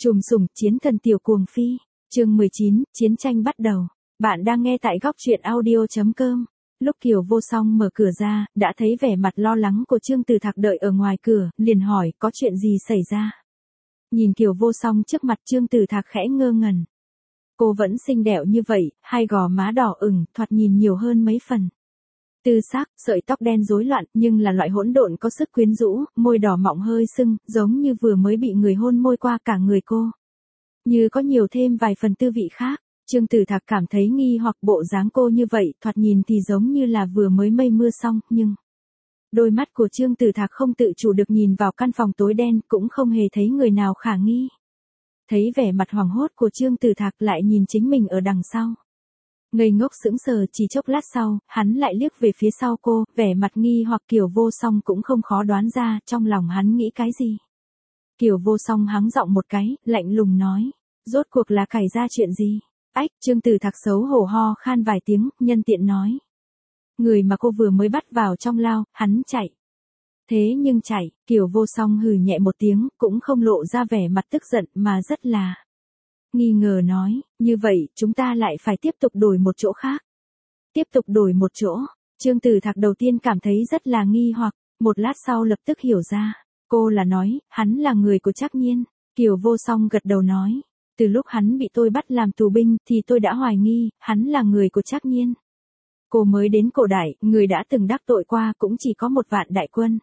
Trùm sủng chiến thần tiểu cuồng phi, chương 19, chiến tranh bắt đầu. Bạn đang nghe tại góc truyện audio.com. Lúc Kiều Vô Song mở cửa ra, đã thấy vẻ mặt lo lắng của Trương Từ Thạc đợi ở ngoài cửa, liền hỏi có chuyện gì xảy ra. Nhìn Kiều Vô Song trước mặt Trương Từ Thạc khẽ ngơ ngẩn. Cô vẫn xinh đẹp như vậy, hai gò má đỏ ửng, thoạt nhìn nhiều hơn mấy phần. Tư sắc, sợi tóc đen rối loạn, nhưng là loại hỗn độn có sức quyến rũ, môi đỏ mọng hơi sưng, giống như vừa mới bị người hôn môi qua cả người cô. Như có nhiều thêm vài phần tư vị khác, Trương Từ Thạc cảm thấy nghi hoặc bộ dáng cô như vậy, thoạt nhìn thì giống như là vừa mới mây mưa xong, nhưng đôi mắt của Trương Từ Thạc không tự chủ được nhìn vào căn phòng tối đen, cũng không hề thấy người nào khả nghi. Thấy vẻ mặt hoảng hốt của Trương Từ Thạc lại nhìn chính mình ở đằng sau. Ngây ngốc sững sờ, chỉ chốc lát sau, hắn lại liếc về phía sau cô, vẻ mặt nghi hoặc Kiều Vô Song cũng không khó đoán ra trong lòng hắn nghĩ cái gì. Kiều Vô Song hắng giọng một cái, lạnh lùng nói, rốt cuộc là cày ra chuyện gì? Ách, Trương Từ Thạc xấu hổ ho khan vài tiếng, nhân tiện nói. Người mà cô vừa mới bắt vào trong lao, hắn chạy. Thế nhưng chạy, Kiều Vô Song hừ nhẹ một tiếng, cũng không lộ ra vẻ mặt tức giận mà rất là nghi ngờ nói, như vậy, chúng ta lại phải tiếp tục đổi một chỗ khác. Tiếp tục đổi một chỗ, Trương Từ Thạc đầu tiên cảm thấy rất là nghi hoặc, một lát sau lập tức hiểu ra, cô là nói, hắn là người của Trác Nhiên. Kiều Vô Song gật đầu nói, từ lúc hắn bị tôi bắt làm tù binh thì tôi đã hoài nghi, hắn là người của Trác Nhiên. Cô mới đến cổ đại, người đã từng đắc tội qua cũng chỉ có 1 vạn đại quân.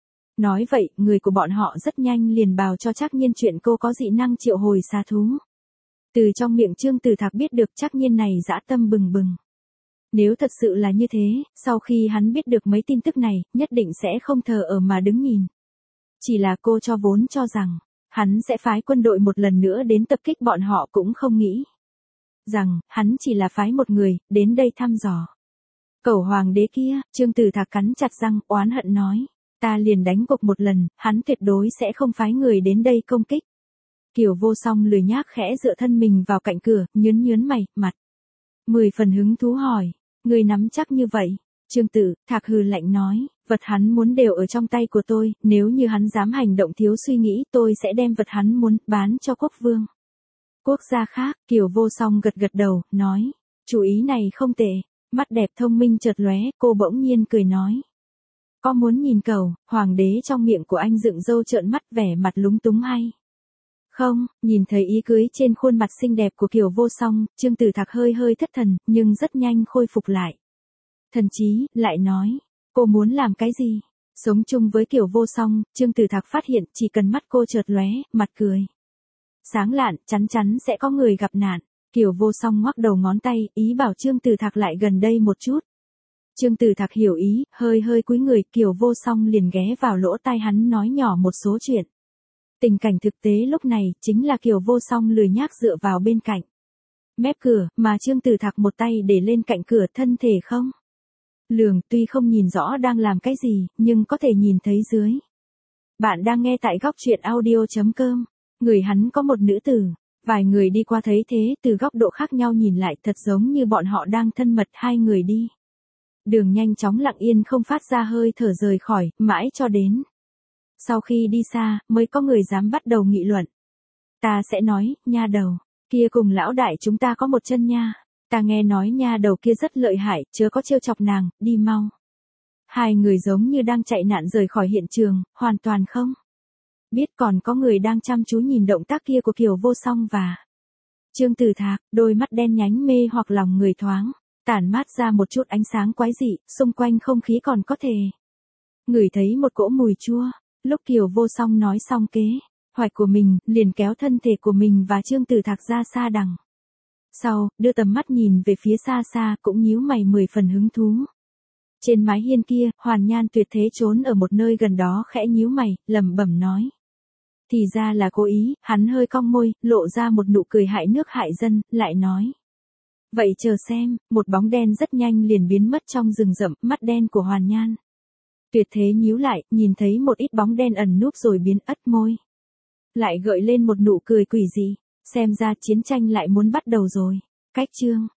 Nói vậy, người của bọn họ rất nhanh liền bào cho Trác Nhiên chuyện cô có dị năng triệu hồi xà thú. Từ trong miệng Trương Từ Thạc biết được Trác Nhiên này dã tâm bừng bừng. Nếu thật sự là như thế, sau khi hắn biết được mấy tin tức này, nhất định sẽ không thờ ở mà đứng nhìn. Chỉ là cô vốn cho rằng, hắn sẽ phái quân đội một lần nữa đến tập kích bọn họ cũng không nghĩ rằng, hắn chỉ là phái một người, đến đây thăm dò. Cẩu hoàng đế kia, Trương Từ Thạc cắn chặt răng, oán hận nói, ta liền đánh cuộc một lần, hắn tuyệt đối sẽ không phái người đến đây công kích. Kiều Vô Song lười nhác khẽ dựa thân mình vào cạnh cửa, nhớn mày, mặt 10 phần hứng thú hỏi, người nắm chắc như vậy? Trương Từ Thạc hừ lạnh nói, vật hắn muốn đều ở trong tay của tôi, nếu như hắn dám hành động thiếu suy nghĩ, tôi sẽ đem vật hắn muốn bán cho quốc vương. Quốc gia khác, Kiều Vô Song gật đầu, nói, chủ ý này không tệ. Mắt đẹp thông minh chợt lóe, cô bỗng nhiên cười nói, có muốn nhìn cẩu hoàng đế trong miệng của anh dựng râu trợn mắt vẻ mặt lúng túng hay không? Nhìn thấy ý cưới trên khuôn mặt xinh đẹp của Kiều Vô Song, Trương Từ Thạc hơi thất thần, nhưng rất nhanh khôi phục lại thần trí, lại nói, cô muốn làm cái gì? Sống chung với Kiều Vô Song, Trương Từ Thạc phát hiện chỉ cần mắt cô chợt lóe, mặt cười sáng lạn, chắn sẽ có người gặp nạn. Kiều Vô Song ngoắc đầu ngón tay, ý bảo Trương Từ Thạc lại gần đây một chút. Trương Từ Thạc hiểu ý, hơi cúi người, Kiều Vô Song liền ghé vào lỗ tai hắn nói nhỏ một số chuyện. Tình cảnh thực tế lúc này, chính là Kiều Vô Song lười nhác dựa vào bên cạnh mép cửa, mà Trương Từ Thạc một tay để lên cạnh cửa, thân thể không lường, tuy không nhìn rõ đang làm cái gì, nhưng có thể nhìn thấy dưới. Bạn đang nghe tại góc truyện audio.com. Người hắn có một nữ tử. Vài người đi qua thấy thế, từ góc độ khác nhau nhìn lại, thật giống như bọn họ đang thân mật, hai người đi đường nhanh chóng lặng yên không phát ra hơi thở rời khỏi, mãi cho đến sau khi đi xa, mới có người dám bắt đầu nghị luận. Ta sẽ nói, nha đầu kia cùng lão đại chúng ta có một chân nha. Ta nghe nói nha đầu kia rất lợi hại, chớ có trêu chọc nàng, đi mau. Hai người giống như đang chạy nạn rời khỏi hiện trường, hoàn toàn không biết còn có người đang chăm chú nhìn động tác kia của Kiều Vô Song và Trương Từ Thạc, đôi mắt đen nhánh mê hoặc lòng người thoáng tản mát ra một chút ánh sáng quái dị, xung quanh không khí còn có thể ngửi thấy một cỗ mùi chua. Lúc Kiều Vô Song nói xong kế hoạch của mình, liền kéo thân thể của mình và Trương Từ Thạc ra xa đằng sau, đưa tầm mắt nhìn về phía xa, cũng nhíu mày 10 phần hứng thú. Trên mái hiên kia, Hoàn Nhan Tuyệt Thế trốn ở một nơi gần đó khẽ nhíu mày, lẩm bẩm nói. Thì ra là cố ý, hắn hơi cong môi, lộ ra một nụ cười hại nước hại dân, lại nói. Vậy chờ xem, một bóng đen rất nhanh liền biến mất trong rừng rậm, mắt đen của Hoàn Nhan Tuyệt Thế nhíu lại, nhìn thấy một ít bóng đen ẩn núp rồi biến ất môi. Lại gợi lên một nụ cười quỷ dị, xem ra chiến tranh lại muốn bắt đầu rồi. Cách chương